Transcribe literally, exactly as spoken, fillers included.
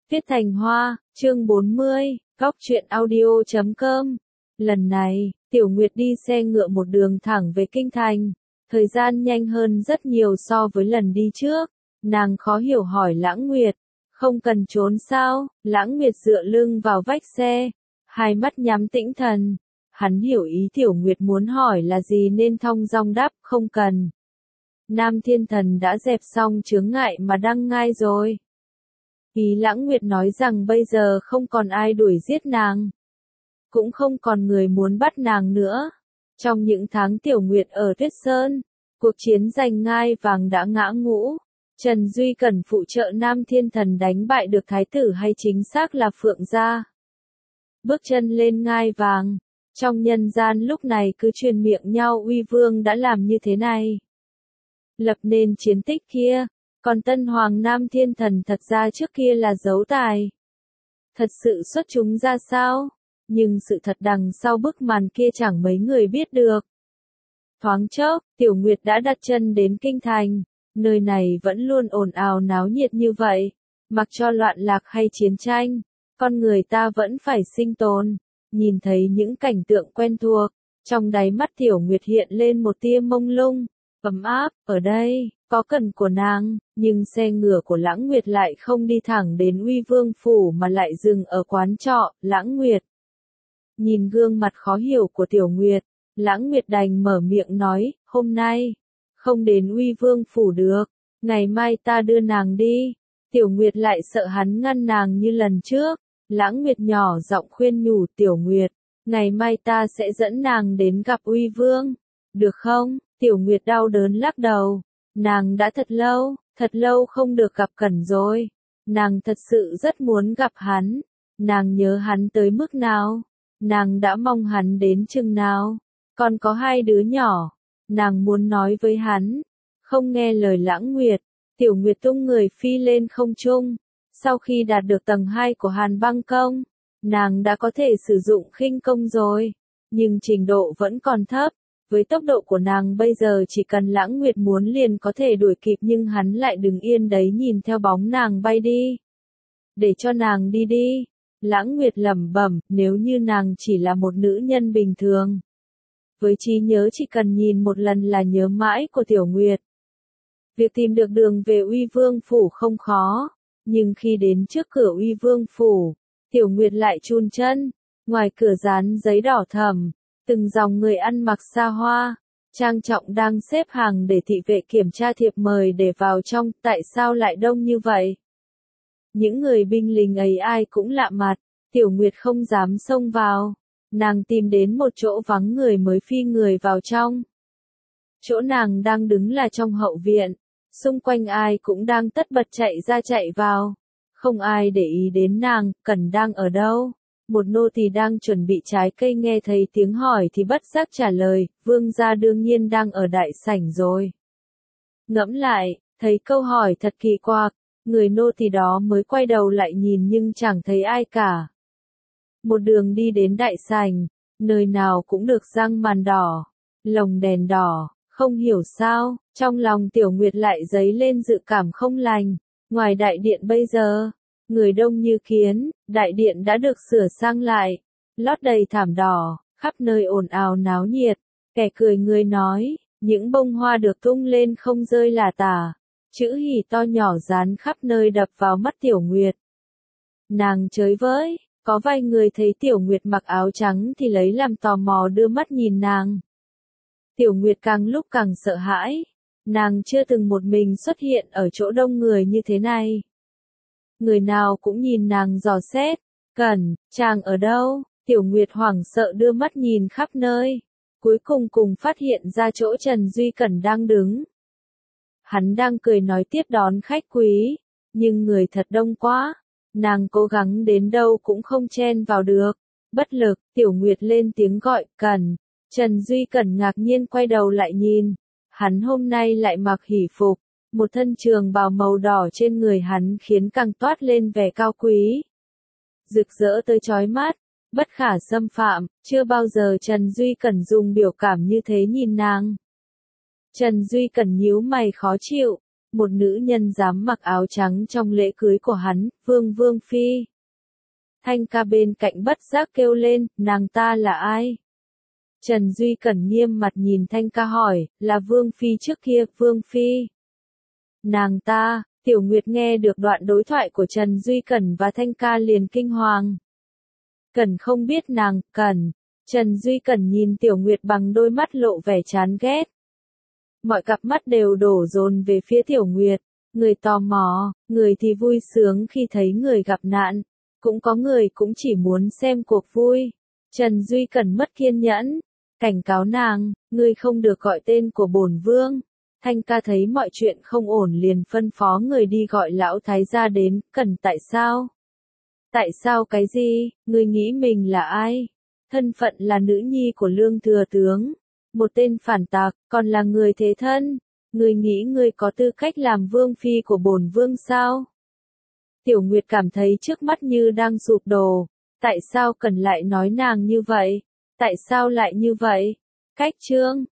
Viết Thành Hoa, chương bốn mươi, góc truyện audio chấm com. Lần này, Tiểu Nguyệt đi xe ngựa một đường thẳng về Kinh Thành. Thời gian nhanh hơn rất nhiều so với lần đi trước. Nàng khó hiểu hỏi Lãng Nguyệt. Không cần trốn sao? Lãng Nguyệt dựa lưng vào vách xe. Hai mắt nhắm tĩnh thần. Hắn hiểu ý Tiểu Nguyệt muốn hỏi là gì nên thong dong đáp không cần. Nam Thiên Thần đã dẹp xong chướng ngại mà đăng ngai rồi. Ý Lãng Nguyệt nói rằng bây giờ không còn ai đuổi giết nàng. Cũng không còn người muốn bắt nàng nữa. Trong những tháng Tiểu Nguyệt ở Tuyết Sơn, cuộc chiến giành ngai vàng đã ngã ngũ. Trần Duy Cẩn phụ trợ Nam Thiên Thần đánh bại được thái tử hay chính xác là Phượng Gia. Bước chân lên ngai vàng. Trong nhân gian lúc này cứ truyền miệng nhau Uy Vương đã làm như thế này. Lập nên chiến tích kia. Còn Tân Hoàng Nam Thiên Thần thật ra trước kia là dấu tài. Thật sự xuất chúng ra sao? Nhưng sự thật đằng sau bức màn kia chẳng mấy người biết được. Thoáng chốc, Tiểu Nguyệt đã đặt chân đến Kinh Thành. Nơi này vẫn luôn ồn ào náo nhiệt như vậy. Mặc cho loạn lạc hay chiến tranh, con người ta vẫn phải sinh tồn. Nhìn thấy những cảnh tượng quen thuộc, trong đáy mắt Tiểu Nguyệt hiện lên một tia mông lung, ấm áp, ở đây, có cần của nàng, nhưng xe ngựa của Lãng Nguyệt lại không đi thẳng đến Uy Vương Phủ mà lại dừng ở quán trọ, Lãng Nguyệt. Nhìn gương mặt khó hiểu của Tiểu Nguyệt, Lãng Nguyệt đành mở miệng nói, hôm nay, không đến Uy Vương Phủ được, ngày mai ta đưa nàng đi. Tiểu Nguyệt lại sợ hắn ngăn nàng như lần trước. Lãng Nguyệt nhỏ giọng khuyên nhủ Tiểu Nguyệt, ngày mai ta sẽ dẫn nàng đến gặp Uy Vương, được không? Tiểu Nguyệt đau đớn lắc đầu, nàng đã thật lâu, thật lâu không được gặp Cẩn rồi, nàng thật sự rất muốn gặp hắn, nàng nhớ hắn tới mức nào, nàng đã mong hắn đến chừng nào, còn có hai đứa nhỏ, nàng muốn nói với hắn, không nghe lời Lãng Nguyệt, Tiểu Nguyệt tung người phi lên không trung. Sau khi đạt được tầng hai của Hàn Băng Công, nàng đã có thể sử dụng khinh công rồi, nhưng trình độ vẫn còn thấp. Với tốc độ của nàng bây giờ chỉ cần Lãng Nguyệt muốn liền có thể đuổi kịp nhưng hắn lại đứng yên đấy nhìn theo bóng nàng bay đi. Để cho nàng đi đi. Lãng Nguyệt lẩm bẩm, nếu như nàng chỉ là một nữ nhân bình thường. Với trí nhớ chỉ cần nhìn một lần là nhớ mãi của Tiểu Nguyệt. Việc tìm được đường về Uy Vương Phủ không khó. Nhưng khi đến trước cửa Uy Vương Phủ, Tiểu Nguyệt lại chun chân, ngoài cửa dán giấy đỏ thẫm, từng dòng người ăn mặc xa hoa, trang trọng đang xếp hàng để thị vệ kiểm tra thiệp mời để vào trong, tại sao lại đông như vậy? Những người binh lính ấy ai cũng lạ mặt, Tiểu Nguyệt không dám xông vào, nàng tìm đến một chỗ vắng người mới phi người vào trong. Chỗ nàng đang đứng là trong hậu viện. Xung quanh ai cũng đang tất bật chạy ra chạy vào. Không ai để ý đến nàng, Cẩn đang ở đâu. Một nô tỳ đang chuẩn bị trái cây nghe thấy tiếng hỏi thì bất giác trả lời, Vương gia đương nhiên đang ở đại sảnh rồi. Ngẫm lại, thấy câu hỏi thật kỳ quặc, người nô tỳ đó mới quay đầu lại nhìn nhưng chẳng thấy ai cả. Một đường đi đến đại sảnh, nơi nào cũng được răng màn đỏ, lồng đèn đỏ. Không hiểu sao, trong lòng Tiểu Nguyệt lại dấy lên dự cảm không lành. Ngoài đại điện bây giờ, người đông như kiến, đại điện đã được sửa sang lại, lót đầy thảm đỏ, khắp nơi ồn ào náo nhiệt. Kẻ cười người nói, những bông hoa được tung lên không rơi lả tả, chữ hỉ to nhỏ dán khắp nơi đập vào mắt Tiểu Nguyệt. Nàng chới với, có vài người thấy Tiểu Nguyệt mặc áo trắng thì lấy làm tò mò đưa mắt nhìn nàng. Tiểu Nguyệt càng lúc càng sợ hãi, nàng chưa từng một mình xuất hiện ở chỗ đông người như thế này. Người nào cũng nhìn nàng dò xét, Cẩn, chàng ở đâu? Tiểu Nguyệt hoảng sợ đưa mắt nhìn khắp nơi, cuối cùng cùng phát hiện ra chỗ Trần Duy Cẩn đang đứng. Hắn đang cười nói tiếp đón khách quý, nhưng người thật đông quá, nàng cố gắng đến đâu cũng không chen vào được. Bất lực, Tiểu Nguyệt lên tiếng gọi, Cẩn. Trần Duy Cẩn ngạc nhiên quay đầu lại nhìn, hắn hôm nay lại mặc hỷ phục, một thân trường bào màu đỏ trên người hắn khiến càng toát lên vẻ cao quý. Rực rỡ tới chói mắt, bất khả xâm phạm, chưa bao giờ Trần Duy Cẩn dùng biểu cảm như thế nhìn nàng. Trần Duy Cẩn nhíu mày khó chịu, một nữ nhân dám mặc áo trắng trong lễ cưới của hắn, Vương Vương Phi. Thanh ca bên cạnh bất giác kêu lên, nàng ta là ai? Trần Duy Cẩn nghiêm mặt nhìn Thanh ca hỏi, là Vương Phi trước kia, Vương Phi. Nàng ta, Tiểu Nguyệt nghe được đoạn đối thoại của Trần Duy Cẩn và Thanh ca liền kinh hoàng. Cẩn không biết nàng, Cẩn. Trần Duy Cẩn nhìn Tiểu Nguyệt bằng đôi mắt lộ vẻ chán ghét. Mọi cặp mắt đều đổ dồn về phía Tiểu Nguyệt, người tò mò, người thì vui sướng khi thấy người gặp nạn, cũng có người cũng chỉ muốn xem cuộc vui. Trần Duy Cẩn mất kiên nhẫn, cảnh cáo nàng, ngươi không được gọi tên của bổn vương. Thanh ca thấy mọi chuyện không ổn liền phân phó người đi gọi lão thái gia đến, Cẩn tại sao? Tại sao cái gì, ngươi nghĩ mình là ai? Thân phận là nữ nhi của Lương thừa tướng, một tên phản tặc, còn là người thế thân. Ngươi nghĩ ngươi có tư cách làm vương phi của bổn vương sao? Tiểu Nguyệt cảm thấy trước mắt như đang sụp đổ. Tại sao Cẩn lại nói nàng như vậy? Tại sao lại như vậy? Cách chương